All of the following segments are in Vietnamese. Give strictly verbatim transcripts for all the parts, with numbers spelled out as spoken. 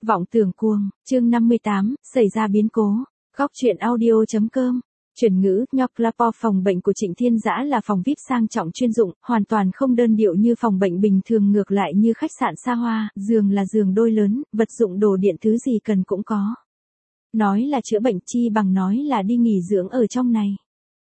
Vọng tưởng cuồng, chương năm mươi tám, xảy ra biến cố. Góc truyện audio.com. Chuyển ngữ, Nhoklapo phòng bệnh của Trịnh Thiên Dã là phòng vi ai pi sang trọng chuyên dụng, hoàn toàn không đơn điệu như phòng bệnh bình thường, ngược lại như khách sạn xa hoa, giường là giường đôi lớn, vật dụng đồ điện thứ gì cần cũng có. Nói là chữa bệnh chi bằng nói là đi nghỉ dưỡng ở trong này.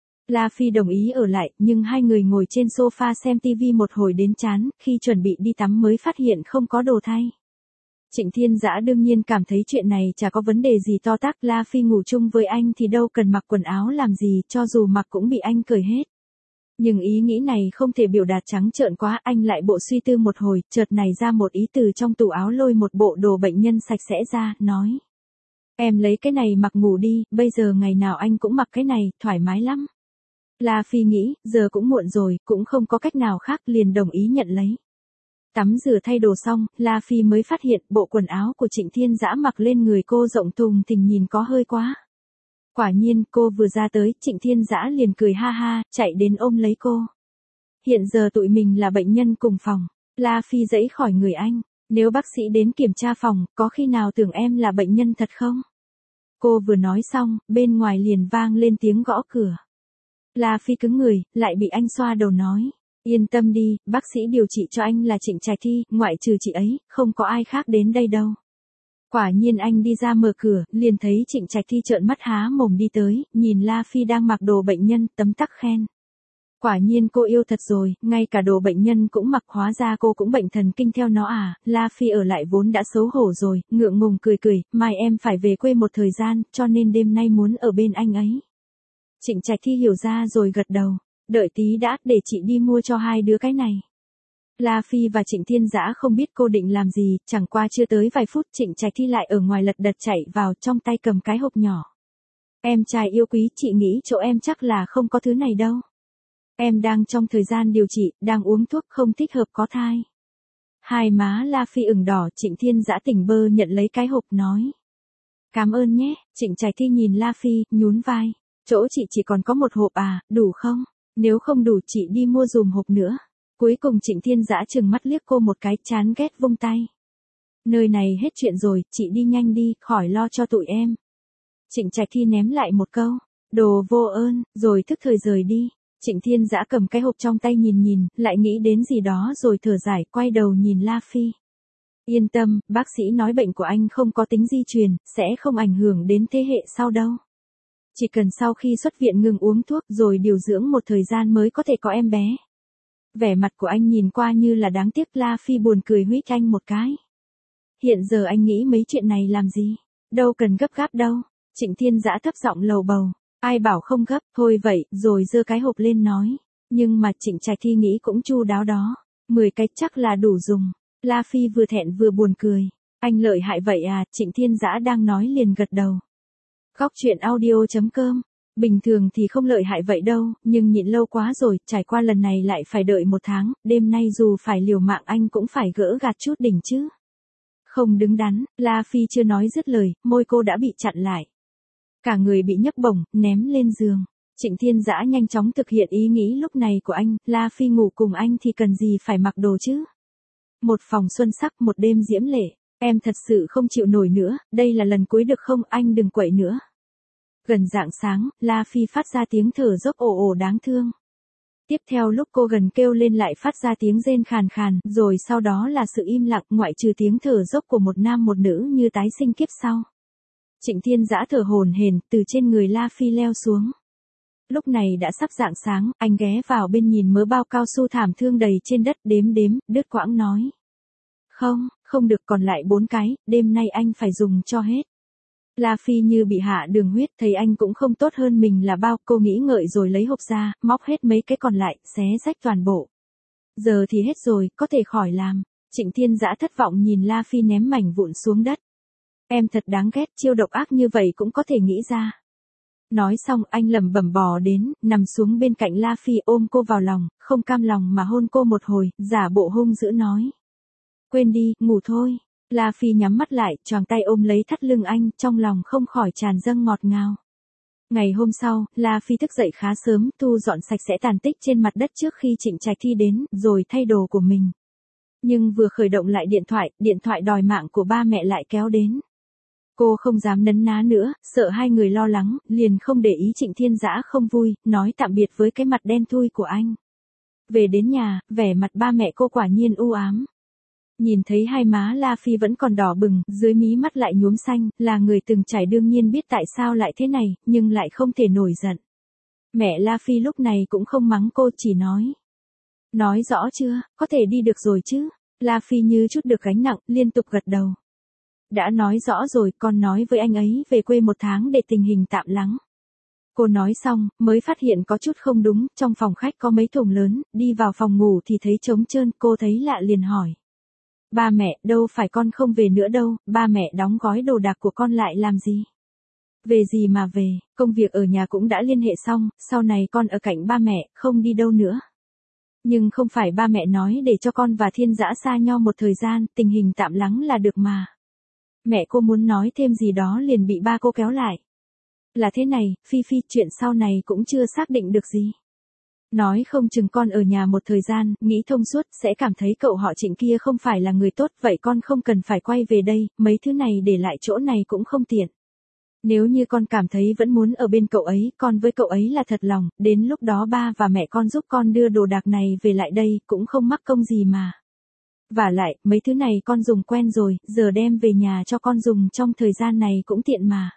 La Phi đồng ý ở lại, nhưng hai người ngồi trên sofa xem tivi một hồi đến chán, khi chuẩn bị đi tắm mới phát hiện không có đồ thay. Trịnh Thiên Dã đương nhiên cảm thấy chuyện này chả có vấn đề gì to tát, La Phi ngủ chung với anh thì đâu cần mặc quần áo làm gì, cho dù mặc cũng bị anh cởi hết. Nhưng ý nghĩ này không thể biểu đạt trắng trợn quá, anh lại bộ suy tư một hồi, chợt nảy ra một ý, từ trong tủ áo lôi một bộ đồ bệnh nhân sạch sẽ ra, nói. Em lấy cái này mặc ngủ đi, bây giờ ngày nào anh cũng mặc cái này, thoải mái lắm. La Phi nghĩ, giờ cũng muộn rồi, cũng không có cách nào khác, liền đồng ý nhận lấy. Tắm rửa thay đồ xong, La Phi mới phát hiện bộ quần áo của Trịnh Thiên Dã mặc lên người cô rộng thùng thình, nhìn có hơi quá. Quả nhiên, cô vừa ra tới, Trịnh Thiên Dã liền cười ha ha, chạy đến ôm lấy cô. Hiện giờ tụi mình là bệnh nhân cùng phòng. La Phi giãy khỏi người anh. Nếu bác sĩ đến kiểm tra phòng, có khi nào tưởng em là bệnh nhân thật không? Cô vừa nói xong, bên ngoài liền vang lên tiếng gõ cửa. La Phi cứng người, lại bị anh xoa đầu nói. Yên tâm đi, bác sĩ điều trị cho anh là Trịnh Trạch Thi, ngoại trừ chị ấy, không có ai khác đến đây đâu. Quả nhiên anh đi ra mở cửa, liền thấy Trịnh Trạch Thi trợn mắt há mồm đi tới, nhìn La Phi đang mặc đồ bệnh nhân, tấm tắc khen. Quả nhiên cô yêu thật rồi, ngay cả đồ bệnh nhân cũng mặc, hóa ra cô cũng bệnh thần kinh theo nó à. La Phi ở lại vốn đã xấu hổ rồi, ngượng ngùng cười cười, mai em phải về quê một thời gian, cho nên đêm nay muốn ở bên anh ấy. Trịnh Trạch Thi hiểu ra rồi gật đầu. Đợi tí đã, để chị đi mua cho hai đứa cái này. La Phi và Trịnh Thiên Dã không biết cô định làm gì, chẳng qua chưa tới vài phút Trịnh Trạch Thi lại ở ngoài lật đật chạy vào, trong tay cầm cái hộp nhỏ. Em trai yêu quý, chị nghĩ chỗ em chắc là không có thứ này đâu. Em đang trong thời gian điều trị, đang uống thuốc, không thích hợp có thai. Hai má La Phi ửng đỏ, Trịnh Thiên Dã tỉnh bơ nhận lấy cái hộp nói. Cảm ơn nhé. Trịnh Trạch Thi nhìn La Phi, nhún vai. Chỗ chị chỉ còn có một hộp à, đủ không? Nếu không đủ chị đi mua dùm hộp nữa. Cuối cùng Trịnh Thiên Dã trừng mắt liếc cô một cái, chán ghét vung tay. Nơi này hết chuyện rồi, chị đi nhanh đi, khỏi lo cho tụi em. Trịnh Trạch Thi ném lại một câu. Đồ vô ơn, rồi thức thời rời đi. Trịnh Thiên Dã cầm cái hộp trong tay nhìn nhìn, lại nghĩ đến gì đó rồi thở dài, quay đầu nhìn La Phi. Yên tâm, bác sĩ nói bệnh của anh không có tính di truyền, sẽ không ảnh hưởng đến thế hệ sau đâu. Chỉ cần sau khi xuất viện ngừng uống thuốc rồi điều dưỡng một thời gian mới có thể có em bé. Vẻ mặt của anh nhìn qua như là đáng tiếc, La Phi buồn cười huých anh một cái. Hiện giờ anh nghĩ mấy chuyện này làm gì? Đâu cần gấp gáp đâu. Trịnh Thiên Dã thấp giọng lầu bầu. Ai bảo không gấp, thôi vậy, rồi giơ cái hộp lên nói. Nhưng mà Trịnh Trạch Thi nghĩ cũng chu đáo đó. Mười cái chắc là đủ dùng. La Phi vừa thẹn vừa buồn cười. Anh lợi hại vậy à, Trịnh Thiên Dã đang nói liền gật đầu. Góc truyện audio.com. Bình thường thì không lợi hại vậy đâu, nhưng nhịn lâu quá rồi, trải qua lần này lại phải đợi một tháng, đêm nay dù phải liều mạng anh cũng phải gỡ gạt chút đỉnh chứ. Không đứng đắn, La Phi chưa nói dứt lời, môi cô đã bị chặn lại. Cả người bị nhấc bổng, ném lên giường. Trịnh Thiên Dã nhanh chóng thực hiện ý nghĩ lúc này của anh, La Phi ngủ cùng anh thì cần gì phải mặc đồ chứ. Một phòng xuân sắc, một đêm diễm lệ. Em thật sự không chịu nổi nữa, đây là lần cuối được không, anh đừng quậy nữa. Gần rạng sáng, La Phi phát ra tiếng thở dốc ồ ồ đáng thương. Tiếp theo lúc cô gần kêu lên lại phát ra tiếng rên khàn khàn, rồi sau đó là sự im lặng, ngoại trừ tiếng thở dốc của một nam một nữ như tái sinh kiếp sau. Trịnh Thiên Dã thở hổn hển từ trên người La Phi leo xuống. Lúc này đã sắp rạng sáng, anh ghé vào bên nhìn mớ bao cao su thảm thương đầy trên đất, đếm đếm, đứt quãng nói. Không, không được, còn lại bốn cái, đêm nay anh phải dùng cho hết. La Phi như bị hạ đường huyết, thấy anh cũng không tốt hơn mình là bao, cô nghĩ ngợi rồi lấy hộp ra, móc hết mấy cái còn lại, xé rách toàn bộ. Giờ thì hết rồi, có thể khỏi làm. Trịnh Thiên Dã thất vọng nhìn La Phi ném mảnh vụn xuống đất. Em thật đáng ghét, chiêu độc ác như vậy cũng có thể nghĩ ra. Nói xong anh lẩm bẩm bò đến, nằm xuống bên cạnh La Phi ôm cô vào lòng, không cam lòng mà hôn cô một hồi, giả bộ hung dữ nói. Quên đi, ngủ thôi. La Phi nhắm mắt lại, choàng tay ôm lấy thắt lưng anh, trong lòng không khỏi tràn dâng ngọt ngào. Ngày hôm sau, La Phi thức dậy khá sớm, thu dọn sạch sẽ tàn tích trên mặt đất trước khi Trịnh Trạch Thi đến, rồi thay đồ của mình. Nhưng vừa khởi động lại điện thoại, điện thoại đòi mạng của ba mẹ lại kéo đến. Cô không dám nấn ná nữa, sợ hai người lo lắng, liền không để ý Trịnh Thiên Dã không vui, nói tạm biệt với cái mặt đen thui của anh. Về đến nhà, vẻ mặt ba mẹ cô quả nhiên u ám. Nhìn thấy hai má La Phi vẫn còn đỏ bừng, dưới mí mắt lại nhuốm xanh, là người từng trải đương nhiên biết tại sao lại thế này, nhưng lại không thể nổi giận. Mẹ La Phi lúc này cũng không mắng cô, chỉ nói. Nói rõ chưa, có thể đi được rồi chứ? La Phi như chút được gánh nặng, liên tục gật đầu. Đã nói rõ rồi, con nói với anh ấy về quê một tháng để tình hình tạm lắng. Cô nói xong, mới phát hiện có chút không đúng, trong phòng khách có mấy thùng lớn, đi vào phòng ngủ thì thấy trống trơn, cô thấy lạ liền hỏi. Ba mẹ, đâu phải con không về nữa đâu, ba mẹ đóng gói đồ đạc của con lại làm gì? Về gì mà về, công việc ở nhà cũng đã liên hệ xong, sau này con ở cạnh ba mẹ, không đi đâu nữa. Nhưng không phải ba mẹ nói để cho con và Thiên Dã xa nhau một thời gian, tình hình tạm lắng là được mà. Mẹ cô muốn nói thêm gì đó liền bị ba cô kéo lại. Là thế này, Phi Phi, chuyện sau này cũng chưa xác định được gì. Nói không chừng con ở nhà một thời gian, nghĩ thông suốt, sẽ cảm thấy cậu họ Trịnh kia không phải là người tốt, vậy con không cần phải quay về đây, mấy thứ này để lại chỗ này cũng không tiện. Nếu như con cảm thấy vẫn muốn ở bên cậu ấy, con với cậu ấy là thật lòng, đến lúc đó ba và mẹ con giúp con đưa đồ đạc này về lại đây, cũng không mắc công gì mà. Vả lại, mấy thứ này con dùng quen rồi, giờ đem về nhà cho con dùng trong thời gian này cũng tiện mà.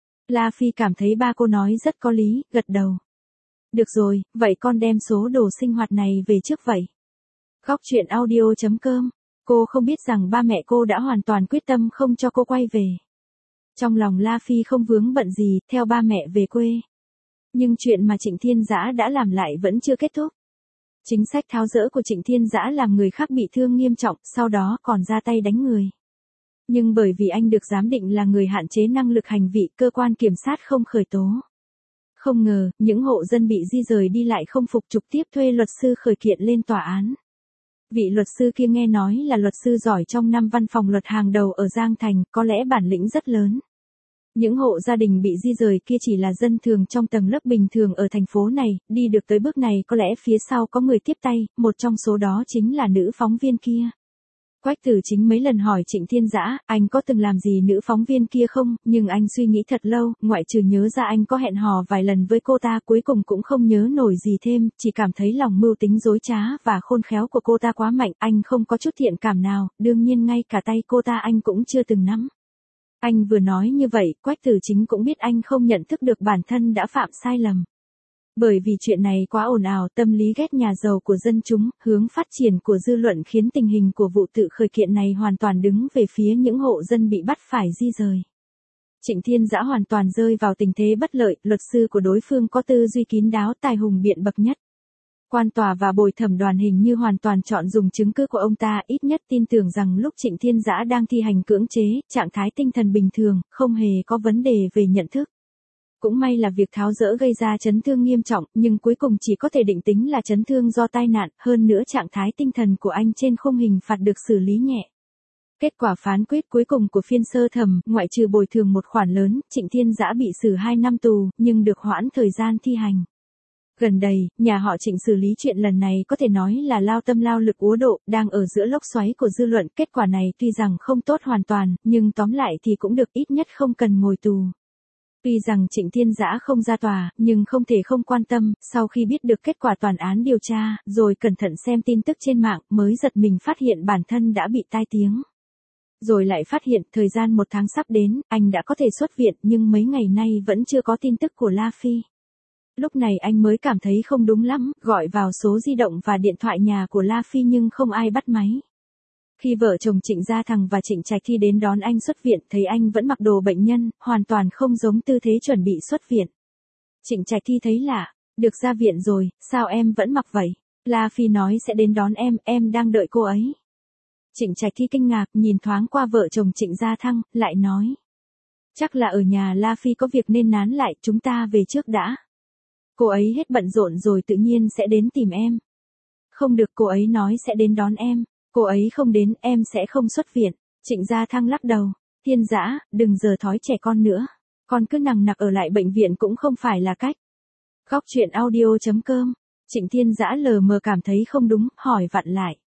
La Phi cảm thấy ba cô nói rất có lý, gật đầu. Được rồi, vậy con đem số đồ sinh hoạt này về trước vậy. Góc truyện audio chấm com. Cô không biết rằng ba mẹ cô đã hoàn toàn quyết tâm không cho cô quay về. Trong lòng La Phi không vướng bận gì, theo ba mẹ về quê. Nhưng chuyện mà Trịnh Thiên Dã đã làm lại vẫn chưa kết thúc. Chính sách tháo dỡ của Trịnh Thiên Dã làm người khác bị thương nghiêm trọng, sau đó còn ra tay đánh người. Nhưng bởi vì anh được giám định là người hạn chế năng lực hành vi, cơ quan kiểm sát không khởi tố. Không ngờ, những hộ dân bị di rời đi lại không phục trực tiếp thuê luật sư khởi kiện lên tòa án. Vị luật sư kia nghe nói là luật sư giỏi trong năm văn phòng luật hàng đầu ở Giang Thành, có lẽ bản lĩnh rất lớn. Những hộ gia đình bị di rời kia chỉ là dân thường trong tầng lớp bình thường ở thành phố này, đi được tới bước này có lẽ phía sau có người tiếp tay, một trong số đó chính là nữ phóng viên kia. Quách Tử Chính mấy lần hỏi Trịnh Thiên Dã, anh có từng làm gì nữ phóng viên kia không, nhưng anh suy nghĩ thật lâu, ngoại trừ nhớ ra anh có hẹn hò vài lần với cô ta, cuối cùng cũng không nhớ nổi gì thêm, chỉ cảm thấy lòng mưu tính dối trá và khôn khéo của cô ta quá mạnh, anh không có chút thiện cảm nào, đương nhiên ngay cả tay cô ta anh cũng chưa từng nắm. Anh vừa nói như vậy, Quách Tử Chính cũng biết anh không nhận thức được bản thân đã phạm sai lầm. Bởi vì chuyện này quá ồn ào, tâm lý ghét nhà giàu của dân chúng, hướng phát triển của dư luận khiến tình hình của vụ tự khởi kiện này hoàn toàn đứng về phía những hộ dân bị bắt phải di rời. Trịnh Thiên Dã hoàn toàn rơi vào tình thế bất lợi, luật sư của đối phương có tư duy kín đáo, tài hùng biện bậc nhất. Quan tòa và bồi thẩm đoàn hình như hoàn toàn chọn dùng chứng cứ của ông ta, ít nhất tin tưởng rằng lúc Trịnh Thiên Dã đang thi hành cưỡng chế, trạng thái tinh thần bình thường, không hề có vấn đề về nhận thức. Cũng may là việc tháo dỡ gây ra chấn thương nghiêm trọng, nhưng cuối cùng chỉ có thể định tính là chấn thương do tai nạn, hơn nữa trạng thái tinh thần của anh trên khung hình phạt được xử lý nhẹ. Kết quả phán quyết cuối cùng của phiên sơ thẩm, ngoại trừ bồi thường một khoản lớn, Trịnh Thiên Dã bị xử hai năm tù, nhưng được hoãn thời gian thi hành. Gần đây, nhà họ Trịnh xử lý chuyện lần này có thể nói là lao tâm lao lực úa độ, đang ở giữa lốc xoáy của dư luận, kết quả này tuy rằng không tốt hoàn toàn, nhưng tóm lại thì cũng được, ít nhất không cần ngồi tù. Tuy rằng Trịnh Thiên Dã không ra tòa, nhưng không thể không quan tâm, sau khi biết được kết quả toàn án điều tra, rồi cẩn thận xem tin tức trên mạng, mới giật mình phát hiện bản thân đã bị tai tiếng. Rồi lại phát hiện, thời gian một tháng sắp đến, anh đã có thể xuất viện, nhưng mấy ngày nay vẫn chưa có tin tức của La Phi. Lúc này anh mới cảm thấy không đúng lắm, gọi vào số di động và điện thoại nhà của La Phi nhưng không ai bắt máy. Khi vợ chồng Trịnh Gia Thằng và Trịnh Trạch Thi đến đón anh xuất viện, thấy anh vẫn mặc đồ bệnh nhân, hoàn toàn không giống tư thế chuẩn bị xuất viện. Trịnh Trạch Thi thấy lạ, được ra viện rồi, sao em vẫn mặc vậy? La Phi nói sẽ đến đón em, em đang đợi cô ấy. Trịnh Trạch Thi kinh ngạc, nhìn thoáng qua vợ chồng Trịnh Gia Thăng, lại nói. Chắc là ở nhà La Phi có việc nên nán lại, chúng ta về trước đã. Cô ấy hết bận rộn rồi tự nhiên sẽ đến tìm em. Không được, cô ấy nói sẽ đến đón em. Cô ấy không đến, em sẽ không xuất viện. Trịnh Gia Thăng lắc đầu. Thiên Dã, đừng giờ thói trẻ con nữa. Con cứ nằng nặc ở lại bệnh viện cũng không phải là cách. Góc truyện audio chấm com. Trịnh Thiên Dã lờ mờ cảm thấy không đúng, hỏi vặn lại.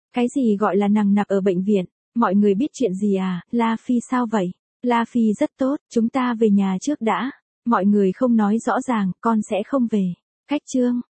Cái gì gọi là nằng nặc ở bệnh viện? Mọi người biết chuyện gì à? La Phi sao vậy? La Phi rất tốt, chúng ta về nhà trước đã. Mọi người không nói rõ ràng, con sẽ không về. Khách trương.